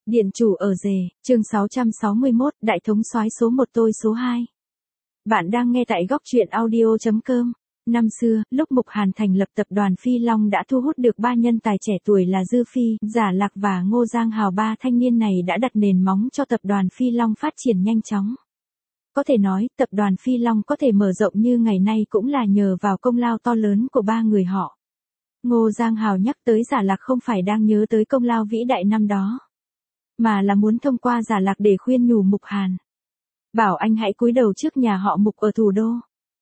Điện chủ ở rể, chương 661, đại thống soái số 1 tôi số 2. Bạn đang nghe tại góc truyện audio.com. Năm xưa, lúc Mục Hàn thành lập tập đoàn Phi Long đã thu hút được 3 nhân tài trẻ tuổi là Dư Phi, Giả Lạc và Ngô Giang Hào. 3 thanh niên này đã đặt nền móng cho tập đoàn Phi Long phát triển nhanh chóng. Có thể nói, tập đoàn Phi Long có thể mở rộng như ngày nay cũng là nhờ vào công lao to lớn của 3 người họ. Ngô Giang Hào nhắc tới Giả Lạc không phải đang nhớ tới công lao vĩ đại năm đó, mà là muốn thông qua Giả Lạc để khuyên nhủ Mục Hàn. Bảo anh hãy cúi đầu trước nhà họ Mục ở thủ đô.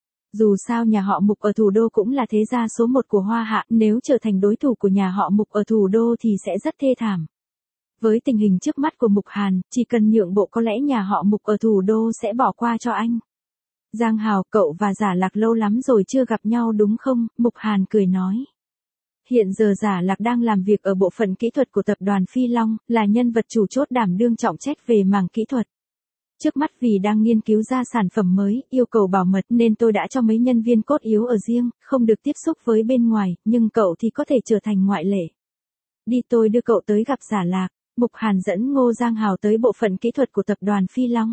Dù sao nhà họ Mục ở thủ đô cũng là thế gia số 1 của Hoa Hạ, nếu trở thành đối thủ của nhà họ Mục ở thủ đô thì sẽ rất thê thảm. Với tình hình trước mắt của Mục Hàn, chỉ cần nhượng bộ có lẽ nhà họ Mục ở thủ đô sẽ bỏ qua cho anh. Giang Hào, cậu và Giả Lạc lâu lắm rồi chưa gặp nhau đúng không? Mục Hàn cười nói. Hiện giờ Giả Lạc đang làm việc ở bộ phận kỹ thuật của tập đoàn Phi Long, là nhân vật chủ chốt đảm đương trọng trách về mảng kỹ thuật. Trước mắt vì đang nghiên cứu ra sản phẩm mới, yêu cầu bảo mật nên tôi đã cho mấy nhân viên cốt yếu ở riêng, không được tiếp xúc với bên ngoài, nhưng cậu thì có thể trở thành ngoại lệ. Đi, tôi đưa cậu tới gặp Giả Lạc. Mục Hàn dẫn Ngô Giang Hào tới bộ phận kỹ thuật của tập đoàn Phi Long.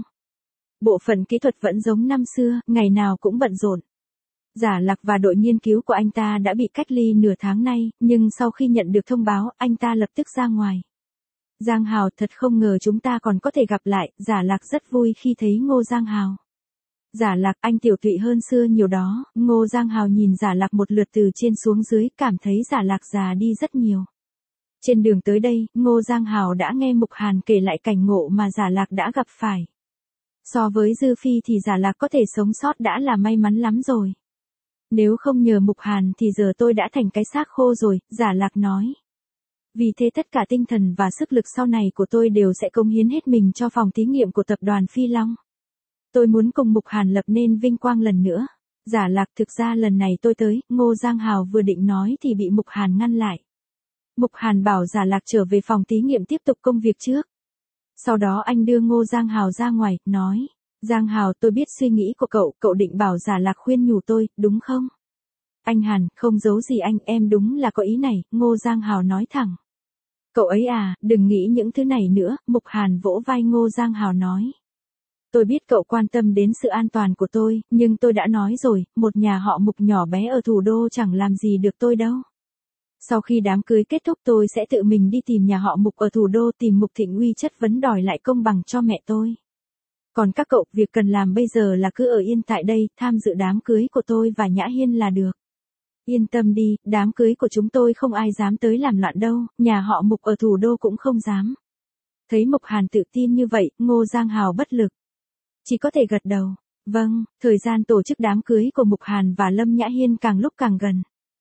Bộ phận kỹ thuật vẫn giống năm xưa, ngày nào cũng bận rộn. Giả Lạc và đội nghiên cứu của anh ta đã bị cách ly nửa tháng nay, nhưng sau khi nhận được thông báo, anh ta lập tức ra ngoài. Giang Hào, thật không ngờ chúng ta còn có thể gặp lại. Giả Lạc rất vui khi thấy Ngô Giang Hào. Giả Lạc, anh tiểu tụy hơn xưa nhiều đó. Ngô Giang Hào nhìn Giả Lạc một lượt từ trên xuống dưới, cảm thấy Giả Lạc già đi rất nhiều. Trên đường tới đây, Ngô Giang Hào đã nghe Mục Hàn kể lại cảnh ngộ mà Giả Lạc đã gặp phải. So với Dư Phi thì Giả Lạc có thể sống sót đã là may mắn lắm rồi. Nếu không nhờ Mục Hàn thì giờ tôi đã thành cái xác khô rồi, Giả Lạc nói. Vì thế tất cả tinh thần và sức lực sau này của tôi đều sẽ cống hiến hết mình cho phòng thí nghiệm của tập đoàn Phi Long. Tôi muốn cùng Mục Hàn lập nên vinh quang lần nữa. Giả Lạc, thực ra lần này tôi tới, Ngô Giang Hào vừa định nói thì bị Mục Hàn ngăn lại. Mục Hàn bảo Giả Lạc trở về phòng thí nghiệm tiếp tục công việc trước. Sau đó anh đưa Ngô Giang Hào ra ngoài, nói. Giang Hào, tôi biết suy nghĩ của cậu định bảo Giả Lạc khuyên nhủ tôi, đúng không? Anh Hàn, không giấu gì anh, em đúng là có ý này, Ngô Giang Hào nói thẳng. Cậu ấy à, đừng nghĩ những thứ này nữa, Mục Hàn vỗ vai Ngô Giang Hào nói. Tôi biết cậu quan tâm đến sự an toàn của tôi, nhưng tôi đã nói rồi, một nhà họ Mục nhỏ bé ở thủ đô chẳng làm gì được tôi đâu. Sau khi đám cưới kết thúc tôi sẽ tự mình đi tìm nhà họ Mục ở thủ đô, tìm Mục Thịnh Uy chất vấn đòi lại công bằng cho mẹ tôi. Còn các cậu, việc cần làm bây giờ là cứ ở yên tại đây, tham dự đám cưới của tôi và Nhã Hiên là được. Yên tâm đi, đám cưới của chúng tôi không ai dám tới làm loạn đâu, nhà họ Mục ở thủ đô cũng không dám. Thấy Mục Hàn tự tin như vậy, Ngô Giang Hào bất lực. Chỉ có thể gật đầu. Vâng, thời gian tổ chức đám cưới của Mục Hàn và Lâm Nhã Hiên càng lúc càng gần.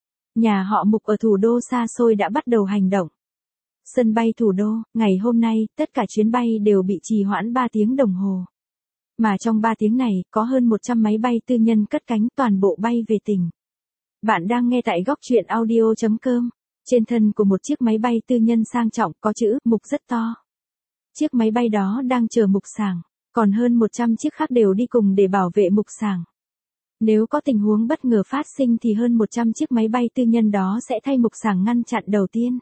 Nhà họ Mục ở thủ đô xa xôi đã bắt đầu hành động. Sân bay thủ đô, ngày hôm nay, tất cả chuyến bay đều bị trì hoãn 3 tiếng đồng hồ. Mà trong 3 tiếng này, có hơn 100 máy bay tư nhân cất cánh, toàn bộ bay về tỉnh. Bạn đang nghe tại góc truyện audio.com. Trên thân của một chiếc máy bay tư nhân sang trọng có chữ Mục rất to. Chiếc máy bay đó đang chờ Mục Sảng, còn hơn 100 chiếc khác đều đi cùng để bảo vệ Mục Sảng. Nếu có tình huống bất ngờ phát sinh thì hơn 100 chiếc máy bay tư nhân đó sẽ thay Mục Sảng ngăn chặn đầu tiên.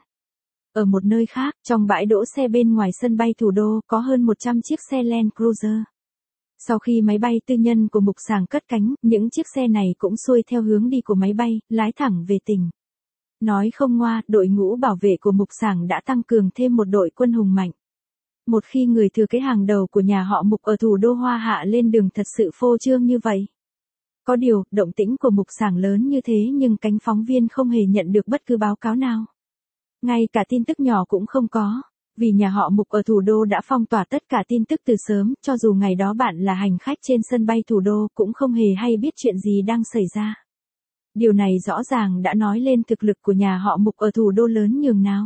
Ở một nơi khác, trong bãi đỗ xe bên ngoài sân bay thủ đô có hơn 100 chiếc xe Land Cruiser. Sau khi máy bay tư nhân của Mục Sảng cất cánh, những chiếc xe này cũng xuôi theo hướng đi của máy bay, lái thẳng về tỉnh. Nói không ngoa, đội ngũ bảo vệ của Mục Sảng đã tăng cường thêm một đội quân hùng mạnh. Một khi người thừa kế hàng đầu của nhà họ Mục ở thủ đô Hoa Hạ lên đường thật sự phô trương như vậy. Có điều, động tĩnh của Mục Sảng lớn như thế nhưng cánh phóng viên không hề nhận được bất cứ báo cáo nào. Ngay cả tin tức nhỏ cũng không có. Vì nhà họ Mục ở thủ đô đã phong tỏa tất cả tin tức từ sớm, cho dù ngày đó bạn là hành khách trên sân bay thủ đô cũng không hề hay biết chuyện gì đang xảy ra. Điều này rõ ràng đã nói lên thực lực của nhà họ Mục ở thủ đô lớn nhường nào.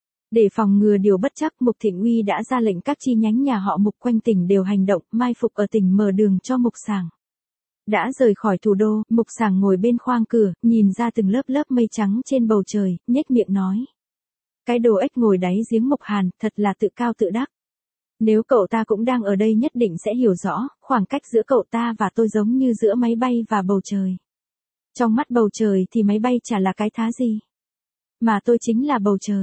Để phòng ngừa điều bất trắc, Mục Thịnh Uy đã ra lệnh các chi nhánh nhà họ Mục quanh tỉnh đều hành động, mai phục ở tỉnh mở đường cho Mục Sảng. Đã rời khỏi thủ đô, Mục Sảng ngồi bên khoang cửa, nhìn ra từng lớp lớp mây trắng trên bầu trời, nhếch miệng nói. Cái đồ ếch ngồi đáy giếng Mục Hàn, thật là tự cao tự đắc. Nếu cậu ta cũng đang ở đây nhất định sẽ hiểu rõ, khoảng cách giữa cậu ta và tôi giống như giữa máy bay và bầu trời. Trong mắt bầu trời thì máy bay chả là cái thá gì. Mà tôi chính là bầu trời.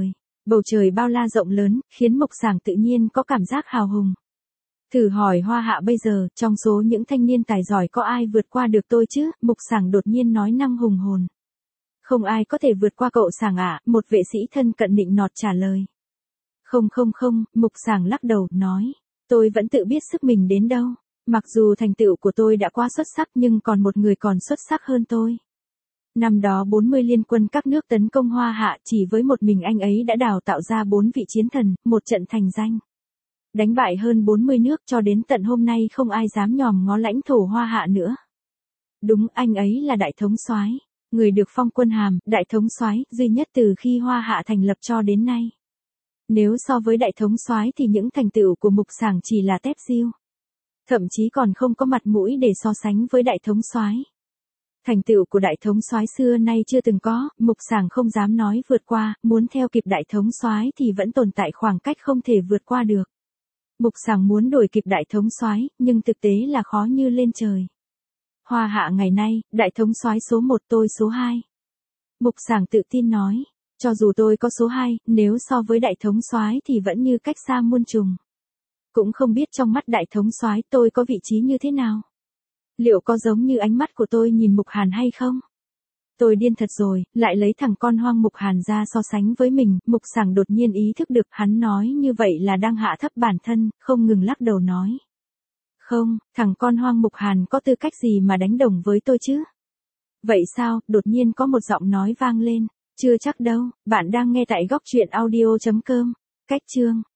Bầu trời bao la rộng lớn, khiến Mục Sảng tự nhiên có cảm giác hào hùng. Thử hỏi Hoa Hạ bây giờ, trong số những thanh niên tài giỏi có ai vượt qua được tôi chứ? Mục Sảng đột nhiên nói năng hùng hồn. Không ai có thể vượt qua cậu Sảng ạ, một vệ sĩ thân cận nịnh nọt trả lời. Không, Mục Sảng lắc đầu, nói. Tôi vẫn tự biết sức mình đến đâu. Mặc dù thành tựu của tôi đã quá xuất sắc nhưng còn một người còn xuất sắc hơn tôi. Năm đó 40 liên quân các nước tấn công Hoa Hạ, chỉ với một mình anh ấy đã đào tạo ra 4 vị chiến thần, một trận thành danh. Đánh bại hơn 40 nước cho đến tận hôm nay không ai dám nhòm ngó lãnh thổ Hoa Hạ nữa. Đúng, anh ấy là đại thống soái, người được phong quân hàm, đại thống soái duy nhất từ khi Hoa Hạ thành lập cho đến nay. Nếu so với đại thống soái thì những thành tựu của Mục Sảng chỉ là tép diêu. Thậm chí còn không có mặt mũi để so sánh với đại thống soái. Thành tựu của đại thống soái xưa nay chưa từng có, Mục Sảng không dám nói vượt qua, muốn theo kịp đại thống soái thì vẫn tồn tại khoảng cách không thể vượt qua được. Mục Sảng muốn đuổi kịp đại thống soái, nhưng thực tế là khó như lên trời. Hoa Hạ ngày nay, đại thống soái số 1 tôi số 2. Mục Sảng tự tin nói, cho dù tôi có số 2, nếu so với đại thống soái thì vẫn như cách xa muôn trùng. Cũng không biết trong mắt đại thống soái tôi có vị trí như thế nào. Liệu có giống như ánh mắt của tôi nhìn Mục Hàn hay không? Tôi điên thật rồi, lại lấy thằng con hoang Mục Hàn ra so sánh với mình. Mục Sảng đột nhiên ý thức được hắn nói như vậy là đang hạ thấp bản thân, không ngừng lắc đầu nói. Không, thằng con hoang Mục Hàn có tư cách gì mà đánh đồng với tôi chứ? Vậy sao? Đột nhiên có một giọng nói vang lên. Chưa chắc đâu, bạn đang nghe tại góc truyện audio.com. Cách chương